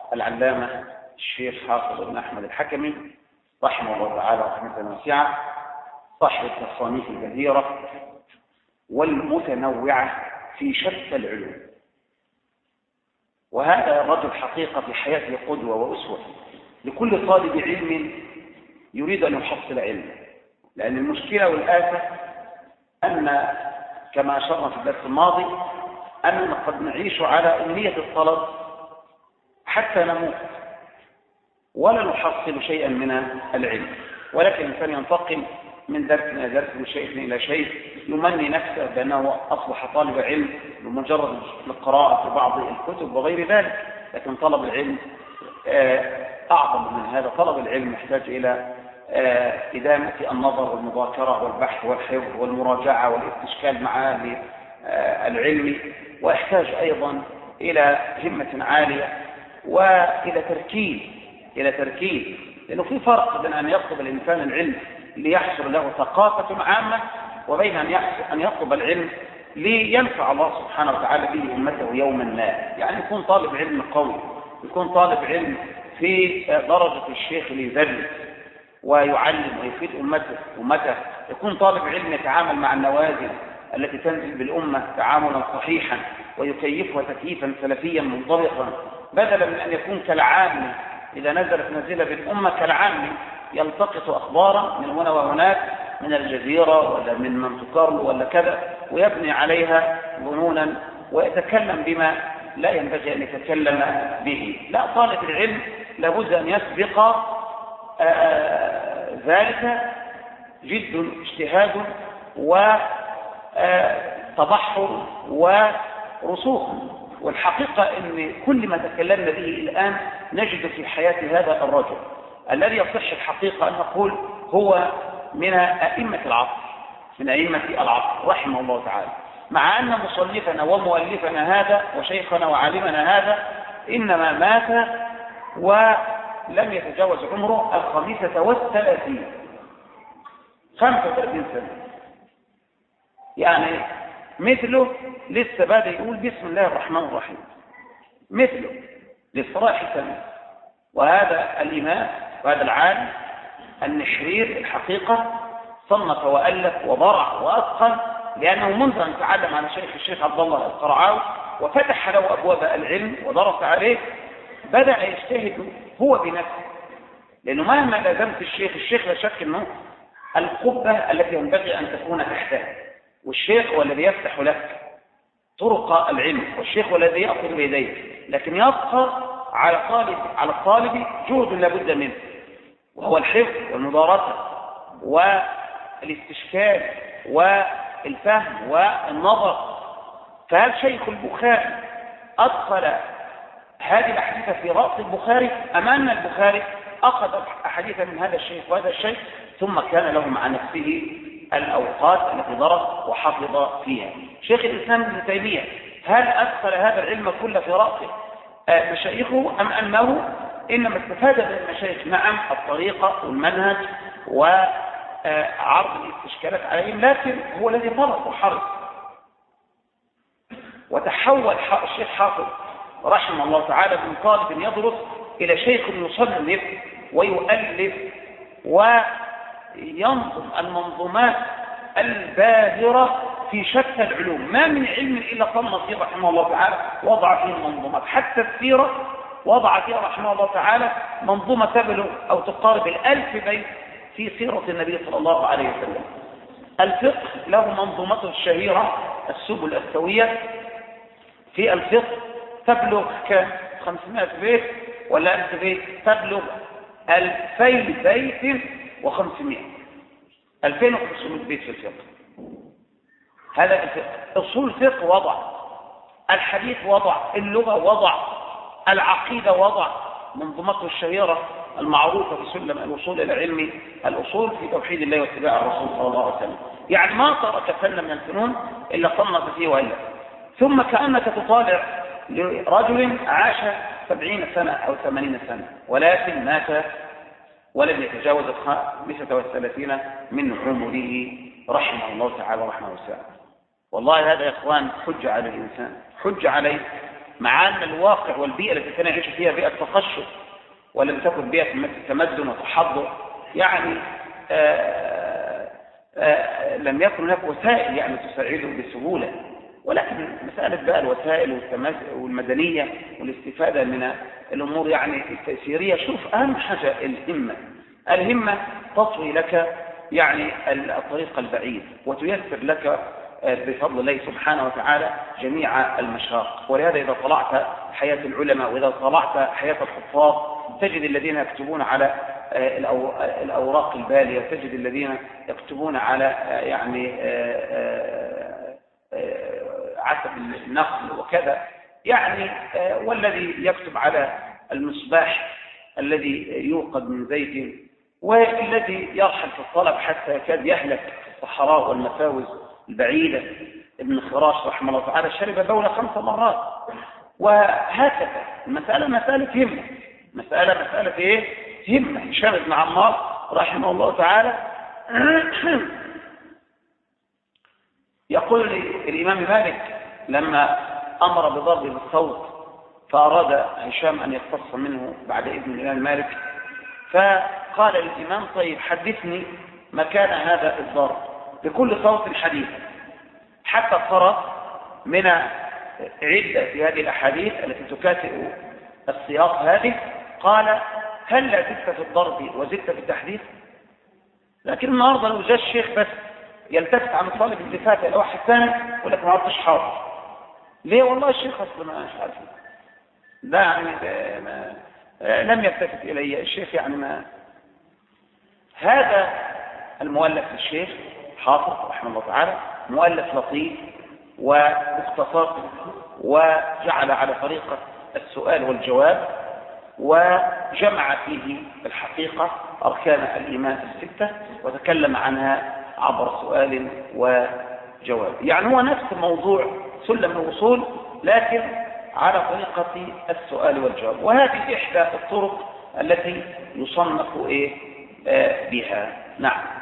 العلامة الشيخ حافظ بن أحمد الحكمي رحمه الله تعالى رحمة واسعة، صاحب التصانيف الكثيرة والمتنوعة في شتى العلوم. وهذا الرجل حقيقة في حياته قدوة وأسوة لكل طالب علم يريد أن يحصل علما، لأن المشكلة والآفة أن كما أشرنا في الدرس الماضي أننا قد نعيش على أمنية الطلب حتى نموت ولا نحصل شيئا من العلم، ولكن الإنسان ينتقل من درس إلى درس، من شيء إلى شيء، يمني نفسه بأنه أصبح طالب علم بمجرد القراءة في بعض الكتب وغير ذلك. لكن طلب العلم أعظم من هذا. طلب العلم يحتاج إلى إدامة النظر والمذاكرة والبحث والحفظ والمراجعة والاستشكال مع أهل العلم، ويحتاج أيضا إلى همة عالية وإلى تركيز، لأنه في فرق بين أن يطلب الإنسان العلم ليحصل له ثقافة عامة، وبين أن يطلب العلم لينفع الله سبحانه وتعالى به أمته يوما ما. يعني يكون طالب علم قوي، يكون طالب علم في درجة الشيخ اللي يدرس ويعلم ويفيد أمته، يكون طالب علم يتعامل مع النوازل التي تنزل بالأمة تعاملا صحيحا ويكيفها تكييفا سلفيا منضبطا، بدلا من أن يكون كالعام إذا نزلت نزلة بالأمة كالعام يلتقط أخبارا من هنا وهناك، من الجزيرة ولا من مونت كارلو ولا كذا، ويبني عليها ظنونا ويتكلم بما لا ينبغي أن يتكلم به. لا، طالب العلم لابد أن يسبق ذلك جد اجتهاد وتبحر ورسوخ. والحقيقة أن كل ما تكلمنا به الآن نجد في حياة هذا الرجل الذي يصح الحقيقة أن نقول هو من أئمة العصر رحمه الله تعالى، مع أن مصنفنا ومؤلفنا هذا وشيخنا وعالمنا هذا إنما مات ولم يتجاوز عمره 35 سنة. يعني مثله لسه بادئ يقول بسم الله الرحمن الرحيم، مثله للصراحة سنة. وهذا الإمام وهذا العالم النحرير الحقيقة صنف وألف وضرع وأتقن، لأنه منذ أن تعلم على الشيخ عبد الله القرعاوي وفتح له أبواب العلم ودرس عليه بدأ يجتهد هو بنفسه، لأنه مهما لازمت الشيخ لا شك أنه القبة التي ينبغي أن تكون تحتها، والشيخ هو الذي يفتح لك طرق العلم، والشيخ هو الذي يأخذ بيديه، لكن يبقى على الطالب جهد لابد منه، وهو الحفظ والمدارسة والاستشكال والفهم والنظر. فهل شيخ البخاري أدخل هذه الأحاديث في رأس البخاري أم أن البخاري أخذ أحاديث من هذا الشيخ وهذا الشيخ ثم كان له مع نفسه الأوقات التي درس وحفظ فيها؟ شيخ الإسلام ابن تيمية هل أدخل هذا العلم كله في رأس مشايخه أم أنه إنما استفاد من المشايخ؟ نعم، الطريقة والمنهج وعرض الاستشكالات عليهم، لكن هو الذي طلب وحرص. وتحول الشيخ حافظ رحمه الله تعالى من طالب يدرس إلى شيخ يصنف ويؤلف وينظم المنظومات الباهرة في شتى العلوم. ما من علم إلا صنف فيه رحمه الله تعالى وضع فيه المنظومات. حتى السيرة وضع فيها رحمه الله تعالى منظومة تبلغ أو تقارب 1000 بيت في سيرة النبي صلى الله عليه وسلم. الفقه له منظومته الشهيرة السبل السوية في الفقه تبلغ 500 بيت ولا 1000 بيت، تبلغ 2000 بيت و500، 2500 بيت في الفقه. هذا الفقه. أصول الفقه وضع، الحديث وضع، اللغة وضع، العقيدة وضع، منظومته الشهيرة المعروفة بسلم الوصول إلى علم الأصول في توحيد الله واتباع الرسول صلى الله عليه وسلم. يعني ما ترك فن من الفنون إلا صنف فيه وإلا. ثم كأنك تطالع لرجل عاش 70 سنة أو 80 سنة ولكن مات ولم يتجاوز 35 من عمره رحمه الله تعالى رحمه وسلم. والله هذا يا إخوان حجة على الإنسان، حجة عليه مع أن الواقع والبيئة التي كان يعيش فيها بيئة تقشف ولم تكن بيئة تمدن وتحضر، يعني لم يكن هناك وسائل يعني تساعده بسهولة. ولكن مسألة بقى الوسائل والمدنية والاستفادة من الأمور يعني التأثيرية، شوف أهم حاجة الهمة تطوي لك يعني الطريق البعيد وتيسر لك بفضل الله سبحانه وتعالى جميع المشاق. ولهذا إذا طلعت حياة العلماء وإذا طلعت حياة الحفاظ تجد الذين يكتبون على الأوراق البالية، وتجد الذين يكتبون على يعني عتب النخل وكذا يعني، والذي يكتب على المصباح الذي يوقد من زيت، والذي يرحل في الطلب حتى يكاد يهلك في الصحراء والمفاوز البعيدة. ابن خراش رحمه الله تعالى شرب بول 5 مرات. وهكذا المسألة مسألة همة، مسألة ايه؟ همة. هشام بن عمار رحمه الله تعالى يقول الإمام مالك لما أمر بضرب بالصوت فأراد هشام أن يقتص منه بعد إذن الإمام مالك، فقال للإمام طيب حدثني مكان هذا الضرب بكل صوت حديث، حتى صار من عدة في هذه الأحاديث التي تكافئ السياق هذه. قال هل لا زدت في الضرب وزدت في التحديث؟ لكن النهارده لو جاء الشيخ بس يلتفت عن الطالب التفات الى واحد ثاني يقول لك ما عرفتش حاضر ليه؟ والله الشيخ اصلا ما مش عارف ده يعني لم يلتفت الي الشيخ يعني ما. هذا المؤلف للشيخ حافظ رحمه الله تعالى مؤلف لطيف ومختصر، وجعل على طريقة السؤال والجواب، وجمع فيه الحقيقة أركان الإيمان 6 وتكلم عنها عبر سؤال وجواب. يعني هو نفس موضوع سلم الوصول لكن على طريقة السؤال والجواب، وهذه إحدى الطرق التي يصنف بها. نعم.